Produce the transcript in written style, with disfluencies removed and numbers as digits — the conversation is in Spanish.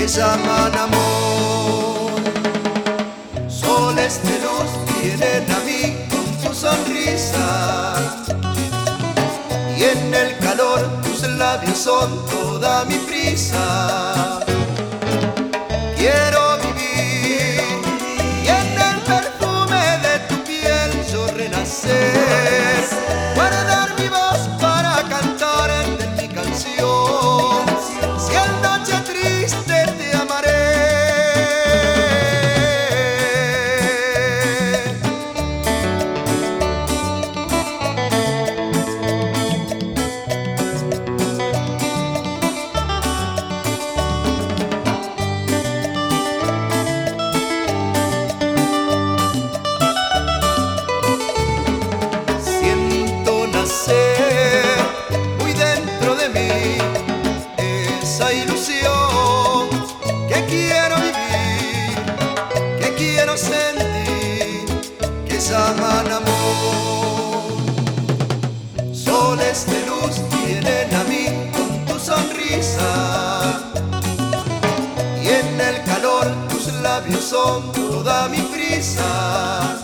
que llaman amor. Soles de luz vienen a mí con tu sonrisa, y en el calor tus labios son toda mi prisa. Quiero vivir y en el perfume de tu piel yo renacer, guardar mi voz para cantar en mi canción. Si en noche triste te amaré. Muy dentro de mí esa ilusión que quiero vivir, que quiero sentir, que llaman amor. Soles de luz vienen a mí con tu sonrisa, y en el calor tus labios son toda mi prisa.